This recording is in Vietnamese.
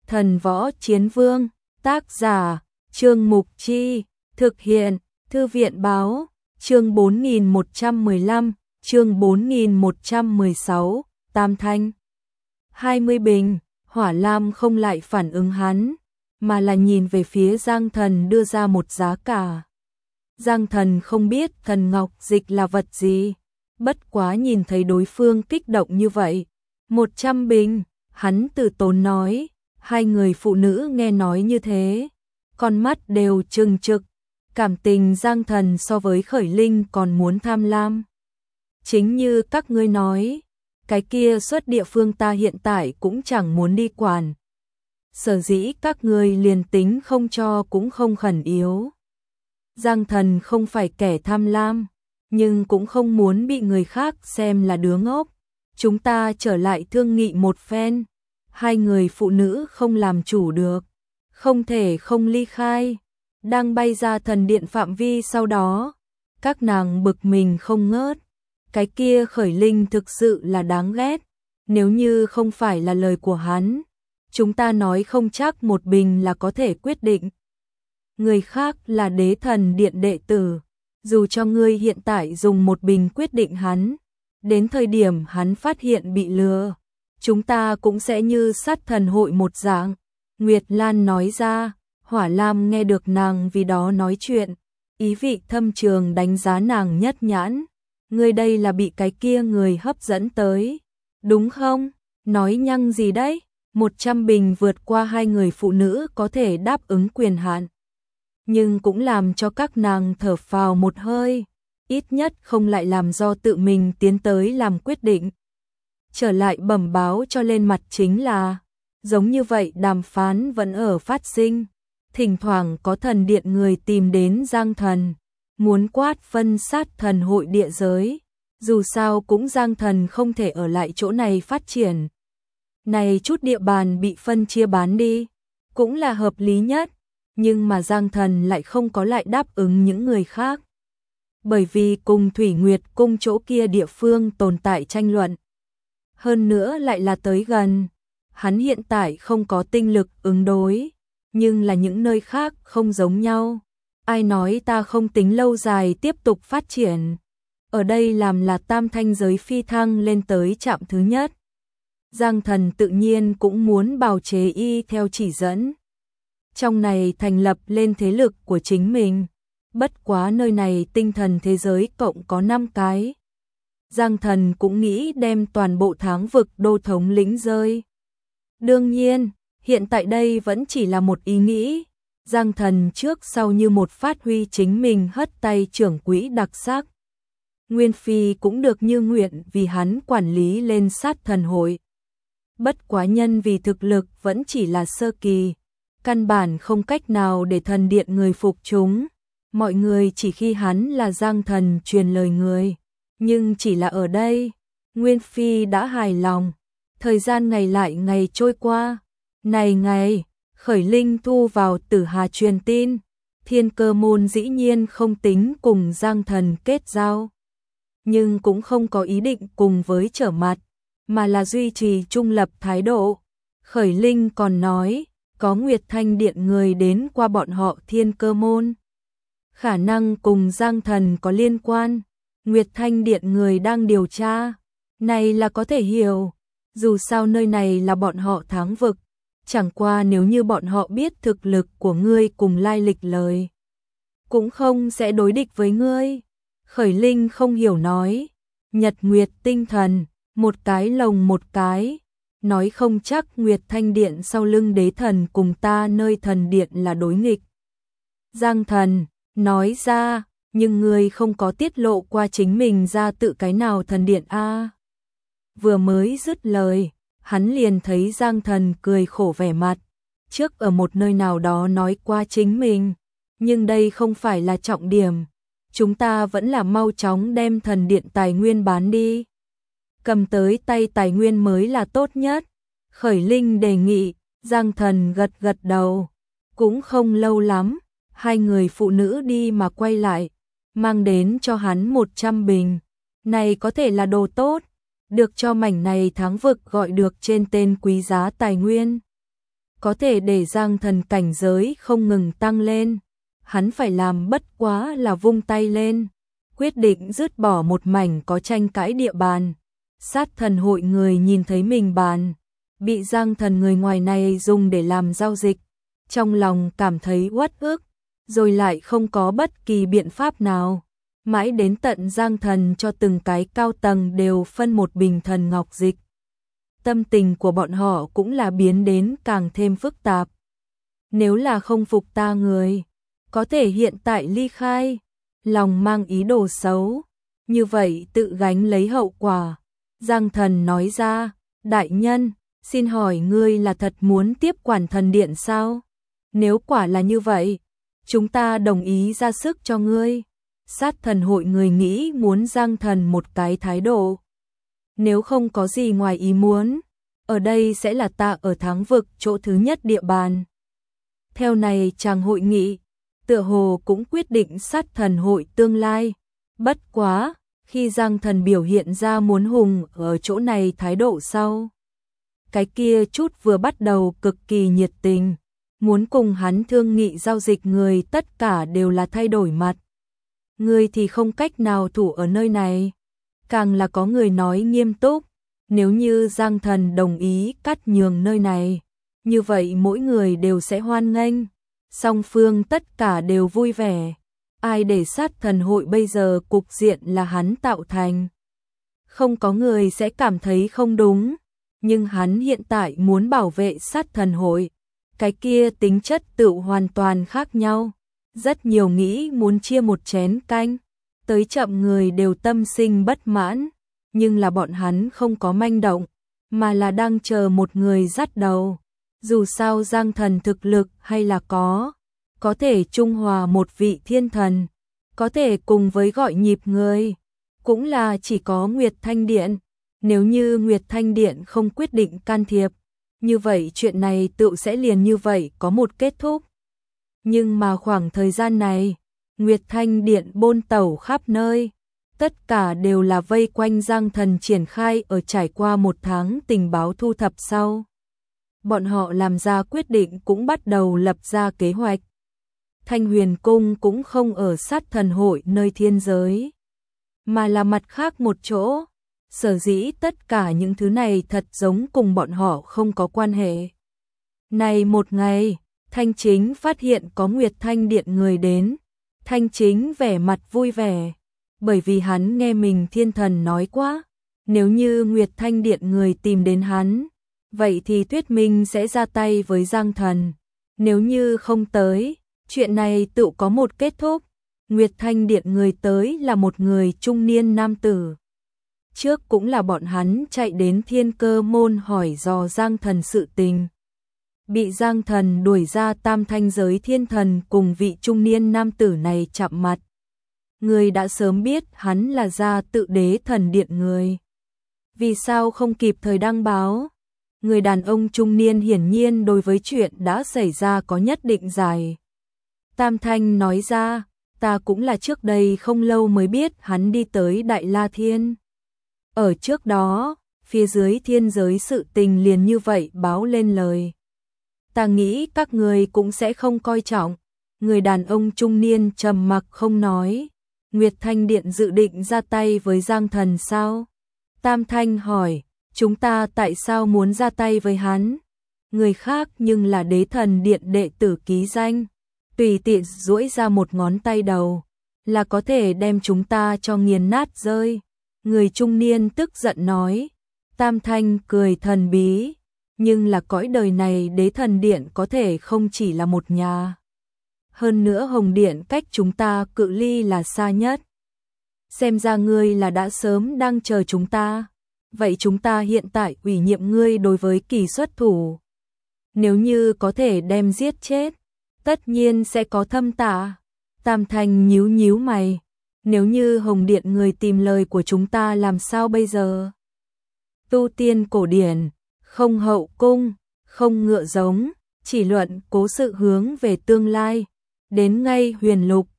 Thần Võ Chiến Vương, tác giả, Trương Mục Chi, thực hiện, Thư viện Báo, chương 4115, chương 4116, Tam Thanh. 20 bình, Hỏa Lam không lại phản ứng hắn, mà là nhìn về phía Giang Thần đưa ra một giá cả. Giang Thần không biết thần ngọc dịch là vật gì, bất quá nhìn thấy đối phương kích động như vậy. 100 bình, hắn từ tốn nói. Hai người phụ nữ nghe nói như thế, con mắt đều trừng trực, cảm tình Giang Thần so với Khởi Linh còn muốn tham lam. Chính như các ngươi nói, cái kia xuất địa phương ta hiện tại cũng chẳng muốn đi quản. Sở dĩ các ngươi liền tính không cho cũng không khẩn yếu. Giang Thần không phải kẻ tham lam, nhưng cũng không muốn bị người khác xem là đứa ngốc. Chúng ta trở lại thương nghị một phen. Hai người phụ nữ không làm chủ được, không thể không ly khai, đang bay ra thần điện phạm vi sau đó. Các nàng bực mình không ngớt, cái kia Khởi Linh thực sự là đáng ghét, nếu như không phải là lời của hắn, chúng ta nói không chắc một bình là có thể quyết định. Người khác là đế thần điện đệ tử, dù cho ngươi hiện tại dùng một bình quyết định hắn, đến thời điểm hắn phát hiện bị lừa, chúng ta cũng sẽ như sát thần hội một dạng. Nguyệt Lan nói ra. Hỏa Lam nghe được nàng vì đó nói chuyện, ý vị thâm trường đánh giá nàng nhất nhãn. Ngươi đây là bị cái kia người hấp dẫn tới, đúng không? Nói nhăng gì đấy? 100 bình vượt qua hai người phụ nữ có thể đáp ứng quyền hạn, nhưng cũng làm cho các nàng thở phào một hơi, ít nhất không lại làm do tự mình tiến tới làm quyết định. Trở lại bẩm báo cho lên mặt chính là, giống như vậy đàm phán vẫn ở phát sinh, thỉnh thoảng có thần điện người tìm đến Giang Thần, muốn quát phân sát thần hội địa giới, dù sao cũng Giang Thần không thể ở lại chỗ này phát triển. Này chút địa bàn bị phân chia bán đi, cũng là hợp lý nhất, nhưng mà Giang Thần lại không có lại đáp ứng những người khác. Bởi vì cùng Thủy Nguyệt cung chỗ kia địa phương tồn tại tranh luận. Hơn nữa lại là tới gần, hắn hiện tại không có tinh lực ứng đối, nhưng là những nơi khác không giống nhau. Ai nói ta không tính lâu dài tiếp tục phát triển, ở đây làm là tam thanh giới phi thăng lên tới trạm thứ nhất. Giang Thần tự nhiên cũng muốn bào chế y theo chỉ dẫn, trong này thành lập lên thế lực của chính mình. Bất quá nơi này tinh thần thế giới cộng có 5 cái. Giang Thần cũng nghĩ đem toàn bộ Tháng Vực đô thống lĩnh rơi. Đương nhiên, hiện tại đây vẫn chỉ là một ý nghĩ. Giang Thần trước sau như một phát huy chính mình hất tay trưởng quỹ đặc sắc. Nguyên Phi cũng được như nguyện vì hắn quản lý lên sát thần hội. Bất quá nhân vì thực lực vẫn chỉ là sơ kỳ, căn bản không cách nào để thần điện người phục chúng. Mọi người chỉ khi hắn là Giang Thần truyền lời người. Nhưng chỉ là ở đây, Nguyên Phi đã hài lòng. Thời gian ngày lại ngày trôi qua. Này ngày, Khởi Linh thu vào Tử Hà truyền tin. Thiên Cơ môn dĩ nhiên không tính cùng Giang Thần kết giao, nhưng cũng không có ý định cùng với trở mặt, mà là duy trì trung lập thái độ. Khởi Linh còn nói, có Nguyệt Thanh điện người đến qua bọn họ Thiên Cơ môn, khả năng cùng Giang Thần có liên quan. Nguyệt Thanh điện người đang điều tra, này là có thể hiểu, dù sao nơi này là bọn họ Tháng Vực, chẳng qua nếu như bọn họ biết thực lực của ngươi cùng lai lịch lời, cũng không sẽ đối địch với ngươi. Khởi Linh không hiểu nói, Nhật Nguyệt tinh thần, một cái lồng một cái, nói không chắc Nguyệt Thanh điện sau lưng đế thần cùng ta nơi thần điện là đối nghịch. Giang Thần nói ra, nhưng ngươi không có tiết lộ qua chính mình ra tự cái nào thần điện a? Vừa mới dứt lời, hắn liền thấy Giang Thần cười khổ vẻ mặt, trước ở một nơi nào đó nói qua chính mình, nhưng đây không phải là trọng điểm, chúng ta vẫn là mau chóng đem thần điện tài nguyên bán đi. Cầm tới tay tài nguyên mới là tốt nhất. Khởi Linh đề nghị. Giang Thần gật gật đầu. Cũng không lâu lắm, hai người phụ nữ đi mà quay lại, mang đến cho hắn 100 bình. Này có thể là đồ tốt, được cho mảnh này Tháng Vực gọi được trên tên quý giá tài nguyên. có thể để Giang Thần cảnh giới không ngừng tăng lên. Hắn phải làm bất quá là vung tay lên, quyết định dứt bỏ một mảnh có tranh cãi địa bàn. Sát thần hội người nhìn thấy mình bàn bị Giang Thần người ngoài này dùng để làm giao dịch, trong lòng cảm thấy uất ức, rồi lại không có bất kỳ biện pháp nào. Mãi đến tận Giang Thần cho từng cái cao tầng đều phân một bình thần ngọc dịch. Tâm tình của bọn họ cũng là biến đến càng thêm phức tạp. Nếu là không phục ta người, có thể hiện tại ly khai, lòng mang ý đồ xấu, như vậy tự gánh lấy hậu quả. Giang Thần nói ra, đại nhân, xin hỏi ngươi là thật muốn tiếp quản thần điện sao? Nếu quả là như vậy, chúng ta đồng ý ra sức cho ngươi. Sát thần hội người nghĩ muốn Giang Thần một cái thái độ. Nếu không có gì ngoài ý muốn, ở đây sẽ là ta ở Thắng Vực chỗ thứ nhất địa bàn. Theo này chàng hội nghị, tựa hồ cũng quyết định sát thần hội tương lai. Bất quá, khi Giang Thần biểu hiện ra muốn hùng ở chỗ này thái độ sau. Cái kia chút vừa bắt đầu cực kỳ nhiệt tình, muốn cùng hắn thương nghị giao dịch người tất cả đều là thay đổi mặt. Người thì không cách nào thủ ở nơi này. Càng là có người nói nghiêm túc, nếu như Giang Thần đồng ý cắt nhường nơi này, như vậy mỗi người đều sẽ hoan nghênh. Song phương tất cả đều vui vẻ. Ai để sát thần hội bây giờ cục diện là hắn tạo thành. Không có người sẽ cảm thấy không đúng, nhưng hắn hiện tại muốn bảo vệ sát thần hội. Cái kia tính chất tự hoàn toàn khác nhau. Rất nhiều nghĩ muốn chia một chén canh, tới chậm người đều tâm sinh bất mãn, nhưng là bọn hắn không có manh động, mà là đang chờ một người dắt đầu. Dù sao Giang Thần thực lực hay là có thể trung hòa một vị thiên thần, có thể cùng với gọi nhịp người, cũng là chỉ có Nguyệt Thanh Điện. Nếu như Nguyệt Thanh Điện không quyết định can thiệp, như vậy chuyện này tự sẽ liền như vậy có một kết thúc. Nhưng mà khoảng thời gian này, Nguyệt Thanh Điện bôn tẩu khắp nơi, tất cả đều là vây quanh Giang Thần triển khai ở trải qua một tháng tình báo thu thập sau. Bọn họ làm ra quyết định cũng bắt đầu lập ra kế hoạch. Thanh Huyền Cung cũng không ở sát thần hội nơi thiên giới, mà là mặt khác một chỗ. Sở dĩ tất cả những thứ này thật giống cùng bọn họ không có quan hệ. Này một ngày, Thanh Chính phát hiện có Nguyệt Thanh Điện người đến. Thanh Chính vẻ mặt vui vẻ, bởi vì hắn nghe mình thiên thần nói quá, nếu như Nguyệt Thanh Điện người tìm đến hắn, vậy thì thuyết minh sẽ ra tay với Giang Thần. Nếu như không tới, chuyện này tự có một kết thúc. Nguyệt Thanh Điện người tới là một người trung niên nam tử. Trước cũng là bọn hắn chạy đến Thiên Cơ Môn hỏi dò Giang Thần sự tình. Bị Giang Thần đuổi ra tam thanh giới thiên thần cùng vị trung niên nam tử này chạm mặt. Người đã sớm biết hắn là gia tự đế thần điện người. Vì sao không kịp thời đăng báo? Người đàn ông trung niên hiển nhiên đối với chuyện đã xảy ra có nhất định giải. Tam thanh nói ra, ta cũng là trước đây không lâu mới biết hắn đi tới Đại La Thiên. Ở trước đó, phía dưới thiên giới sự tình liền như vậy báo lên lời. Ta nghĩ các người cũng sẽ không coi trọng. Người đàn ông trung niên trầm mặc không nói. Nguyệt Thanh Điện dự định ra tay với Giang Thần sao? Tam Thanh hỏi, chúng ta tại sao muốn ra tay với hắn? Người khác nhưng là đế thần điện đệ tử ký danh. Tùy tiện duỗi ra một ngón tay đầu, là có thể đem chúng ta cho nghiền nát rơi. Người trung niên tức giận nói. Tam Thanh cười thần bí. Nhưng là cõi đời này đế thần điện có thể không chỉ là một nhà. Hơn nữa Hồng Điện cách chúng ta cự ly là xa nhất. Xem ra ngươi là đã sớm đang chờ chúng ta. Vậy chúng ta hiện tại ủy nhiệm ngươi đối với kỳ xuất thủ. Nếu như có thể đem giết chết, tất nhiên sẽ có thâm tạ. Tam Thanh nhíu nhíu mày. Nếu như Hồng Điện người tìm lời của chúng ta làm sao bây giờ? Tu tiên cổ điển, không hậu cung, không ngựa giống, chỉ luận cố sự hướng về tương lai. Đến ngay huyền lục,